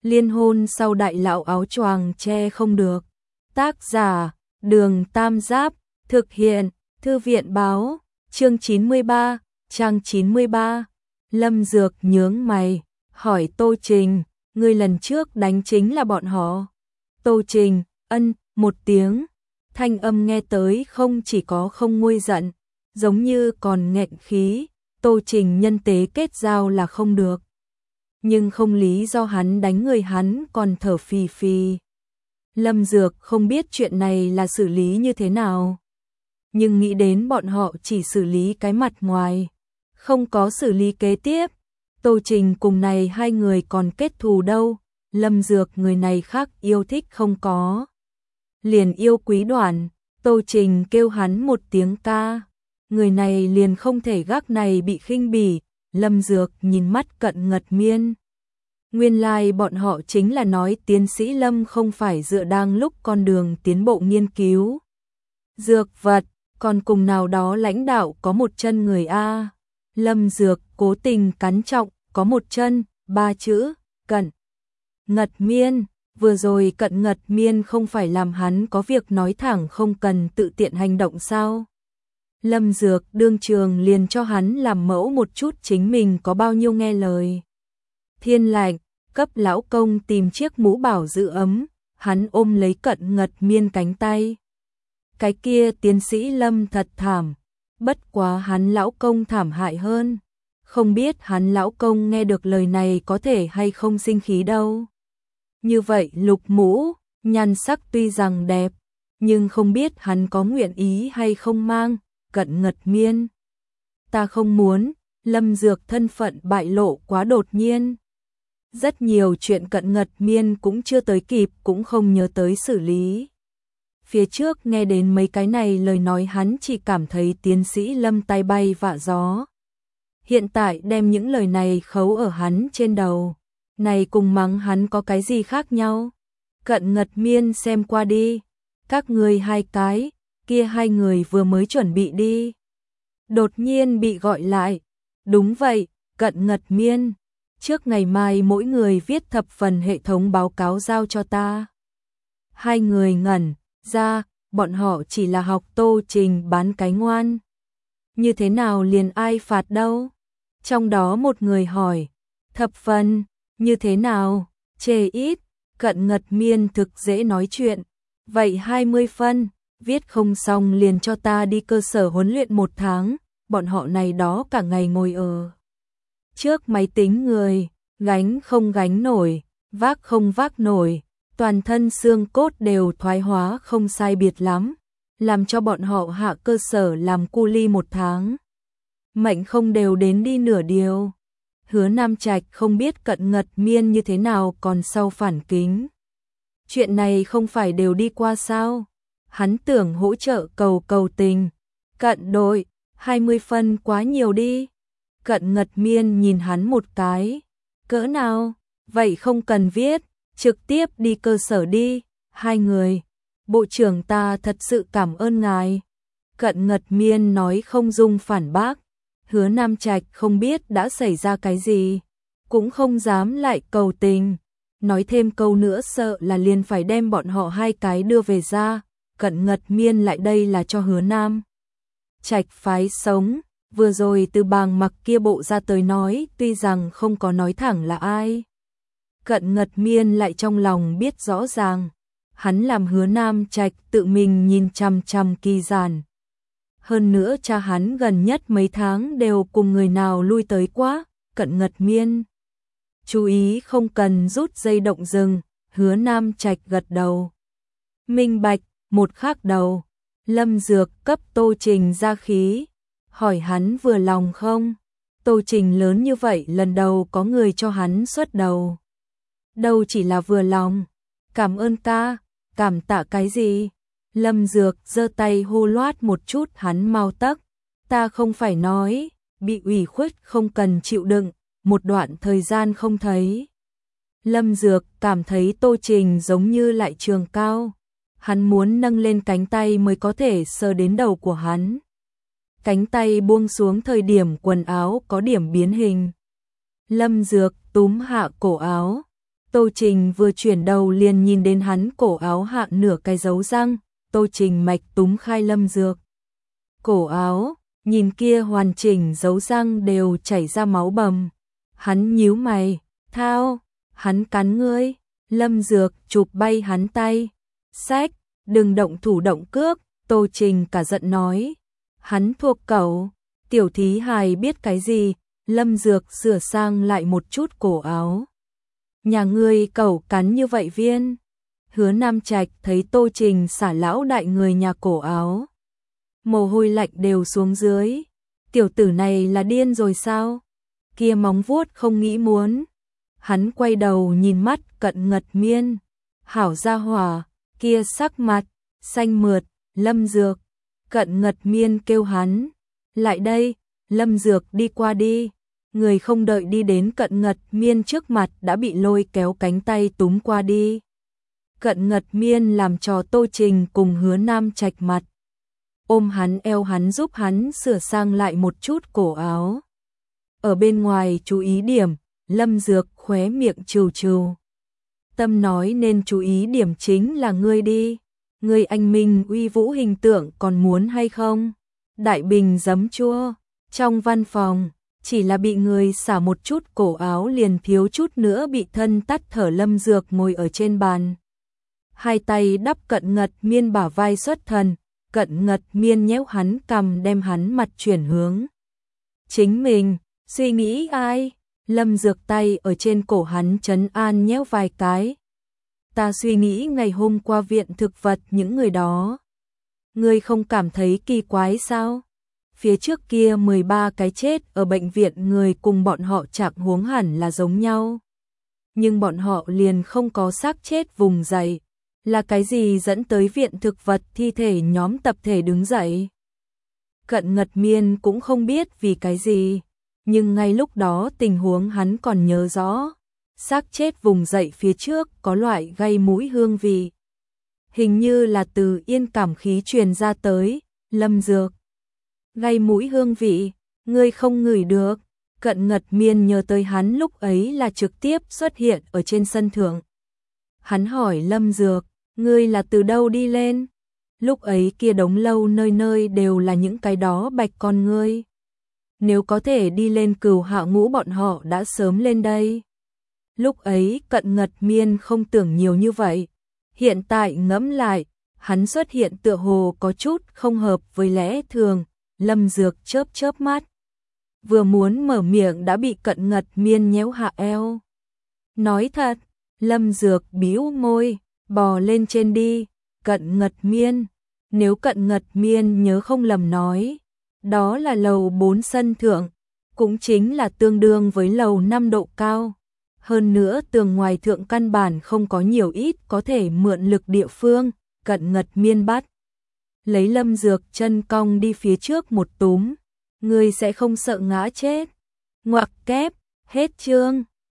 Liên hôn sau đại lão áo choàng che không được. Tác giả, Đường Tam Giáp, thực hiện, Thư viện báo, chương 93, trang 93. Lâm Dược nhướng mày, hỏi Tô Trình, người lần trước đánh chính là bọn họ. Tô Trình, ân, một tiếng, thanh âm nghe tới không chỉ có không nguôi giận, giống như còn nghẹn khí, Tô Trình nhân tế kết giao là không được. Nhưng không lý do hắn đánh người hắn còn thở phì phì. Lâm Dược không biết chuyện này là xử lý như thế nào. Nhưng nghĩ đến bọn họ chỉ xử lý cái mặt ngoài, không có xử lý kế tiếp. Tô Trình cùng này hai người còn kết thù đâu, Lâm Dược người này khác yêu thích không có. Liền yêu quý Đoản, Tô Trình kêu hắn một tiếng ca. Người này liền không thể gác này bị khinh bỉ, Lâm Dược nhìn mắt Cận Ngật Miên. Nguyên lai bọn họ chính là nói tiến sĩ Lâm không phải dựa đang lúc con đường tiến bộ nghiên cứu dược vật, còn cùng nào đó lãnh đạo có một chân người A. Lâm Dược cố tình cắn trọng, có một chân, 3 chữ, Cận Ngật Miên. Vừa rồi Cận Ngật Miên không phải làm hắn có việc nói thẳng không cần tự tiện hành động sao? Lâm Dược đương trường liền cho hắn làm mẫu một chút chính mình có bao nhiêu nghe lời. Thiên lạnh, cấp lão công tìm chiếc mũ bảo giữ ấm, hắn ôm lấy Cận Ngật Miên cánh tay. Cái kia tiến sĩ Lâm thật thảm, bất quá hắn lão công thảm hại hơn. Không biết hắn lão công nghe được lời này có thể hay không sinh khí đâu. Như vậy lục mũ, nhan sắc tuy rằng đẹp, nhưng không biết hắn có nguyện ý hay không mang. Cận Ngật Miên, ta không muốn. Lâm Dược thân phận bại lộ quá đột nhiên. Rất nhiều chuyện Cận Ngật Miên cũng chưa tới kịp, cũng không nhớ tới xử lý. Phía trước nghe đến mấy cái này lời nói hắn chỉ cảm thấy tiến sĩ Lâm tay bay vạ gió. Hiện tại đem những lời này khấu ở hắn trên đầu. Này cùng mắng hắn có cái gì khác nhau? Cận Ngật Miên xem qua đi. Các người hai cái, kia hai người vừa mới chuẩn bị đi. Đột nhiên bị gọi lại. Đúng vậy, Cận Ngật Miên. Trước ngày mai mỗi người viết thập phần hệ thống báo cáo giao cho ta. Hai người ngẩn ra, bọn họ chỉ là học Tô Trình bán cái ngoan. Như thế nào liền ai phạt đâu? Trong đó một người hỏi, thập phần, như thế nào? Chê ít. Cận Ngật Miên thực dễ nói chuyện. Vậy 20 phân, viết không xong liền cho ta đi cơ sở huấn luyện 1 tháng. Bọn họ này đó cả ngày ngồi ở trước máy tính người, gánh không gánh nổi, vác không vác nổi, toàn thân xương cốt đều thoái hóa không sai biệt lắm, làm cho bọn họ hạ cơ sở làm cu li 1 tháng. Mệnh không đều đến đi nửa điều. Hứa Nam Trạch không biết Cận Ngật Miên như thế nào còn sau phản kính. Chuyện này không phải đều đi qua sao? Hắn tưởng hỗ trợ cầu tình. Cận đội, 20 phân quá nhiều đi. Cận Ngật Miên nhìn hắn một cái. Cỡ nào? Vậy không cần viết, trực tiếp đi cơ sở đi. Hai người, bộ trưởng ta thật sự cảm ơn ngài. Cận Ngật Miên nói không dung phản bác. Hứa Nam Trạch không biết đã xảy ra cái gì, cũng không dám lại cầu tình. Nói thêm câu nữa sợ là liền phải đem bọn họ hai cái đưa về ra. Cận Ngật Miên lại đây là cho Hứa Nam Trạch phái sống. Vừa rồi từ Bàng Mặc kia bộ ra tới nói, tuy rằng không có nói thẳng là ai. Cận Ngật Miên lại trong lòng biết rõ ràng. Hắn làm Hứa Nam Trạch tự mình nhìn chằm chằm Kỳ Giản. Hơn nữa cha hắn gần nhất mấy tháng đều cùng người nào lui tới quá. Cận Ngật Miên chú ý không cần rút dây động rừng. Hứa Nam Trạch gật đầu. Minh bạch. Một khác đầu, Lâm Dược cấp Tô Trình ra khí, hỏi hắn vừa lòng không? Tô Trình lớn như vậy lần đầu có người cho hắn xuất đầu. Đâu chỉ là vừa lòng, cảm ơn ta, cảm tạ cái gì? Lâm Dược giơ tay hô loát một chút hắn mau tấc, ta không phải nói, bị ủy khuất không cần chịu đựng, một đoạn thời gian không thấy. Lâm Dược cảm thấy Tô Trình giống như lại trường cao. Hắn muốn nâng lên cánh tay mới có thể sờ đến đầu của hắn. Cánh tay buông xuống thời điểm quần áo có điểm biến hình. Lâm Dược túm hạ cổ áo. Tô Trình vừa chuyển đầu liền nhìn đến hắn cổ áo hạ nửa cái dấu răng, Tô Trình mạch túm khai Lâm Dược. Cổ áo, nhìn kia hoàn chỉnh dấu răng đều chảy ra máu bầm. Hắn nhíu mày, thao, hắn cắn ngươi. Lâm Dược chụp bay hắn tay. Sách, đừng động thủ động cước, Tô Trình cả giận nói. Hắn thuộc cẩu, tiểu thí hài biết cái gì, Lâm Dược sửa sang lại một chút cổ áo. Nhà ngươi cẩu cắn như vậy viên. Hứa Nam Trạch thấy Tô Trình xả lão đại người nhà cổ áo. Mồ hôi lạnh đều xuống dưới. Tiểu tử này là điên rồi sao? Kia móng vuốt không nghĩ muốn. Hắn quay đầu nhìn mắt Cận Ngật Miên. Hảo gia hỏa, kia sắc mặt, xanh mượt, Lâm Dược. Cận Ngật Miên kêu hắn. Lại đây, Lâm Dược đi qua đi. Người không đợi đi đến Cận Ngật Miên trước mặt đã bị lôi kéo cánh tay túm qua đi. Cận Ngật Miên làm trò Tô Trình cùng Hứa Nam Trạch mặt. Ôm hắn eo hắn giúp hắn sửa sang lại một chút cổ áo. Ở bên ngoài chú ý điểm, Lâm Dược khóe miệng trừ trừ. Tâm nói nên chú ý điểm chính là ngươi đi. Ngươi anh minh uy vũ hình tượng còn muốn hay không? Đại bình giấm chua, trong văn phòng, chỉ là bị người xả một chút cổ áo liền thiếu chút nữa bị thân tắt thở. Lâm Dược ngồi ở trên bàn. Hai tay đắp Cận Ngật Miên bả vai xuất thần, Cận Ngật Miên nhéo hắn cằm đem hắn mặt chuyển hướng. Chính mình, suy nghĩ ai? Lâm Dược tay ở trên cổ hắn trấn an nhéo vài cái. Ta suy nghĩ ngày hôm qua viện thực vật những người đó. Ngươi không cảm thấy kỳ quái sao? Phía trước kia 13 cái chết ở bệnh viện người cùng bọn họ trạng huống hẳn là giống nhau. Nhưng bọn họ liền không có xác chết vùng dậy. Là cái gì dẫn tới viện thực vật thi thể nhóm tập thể đứng dậy? Cận Ngật Miên cũng không biết vì cái gì. Nhưng ngay lúc đó tình huống hắn còn nhớ rõ. Xác chết vùng dậy phía trước có loại gây mũi hương vị. Hình như là từ yên cảm khí truyền ra tới. Lâm Dược. Gây mũi hương vị, ngươi không ngửi được. Cận Ngật Miên nhớ tới hắn lúc ấy là trực tiếp xuất hiện ở trên sân thượng. Hắn hỏi Lâm Dược, ngươi là từ đâu đi lên? Lúc ấy kia đống lâu nơi nơi đều là những cái đó bạch con ngươi. Nếu có thể đi lên Cửu Hạ Ngũ bọn họ đã sớm lên đây. Lúc ấy Cận Ngật Miên không tưởng nhiều như vậy. Hiện tại ngẫm lại, hắn xuất hiện tựa hồ có chút không hợp với lẽ thường. Lâm Dược chớp chớp mắt. Vừa muốn mở miệng đã bị Cận Ngật Miên nhéo hạ eo. Nói thật, Lâm Dược bĩu môi, bò lên trên đi. Cận Ngật Miên, nếu Cận Ngật Miên nhớ không lầm nói, đó là lầu 4 sân thượng, cũng chính là tương đương với lầu 5 độ cao. Hơn nữa tường ngoài thượng căn bản không có nhiều ít có thể mượn lực địa phương. Cận Ngật Miên bắt lấy Lâm Dược chân cong đi phía trước một túm. Ngươi sẽ không sợ ngã chết. Ngoặc kép, hết chương.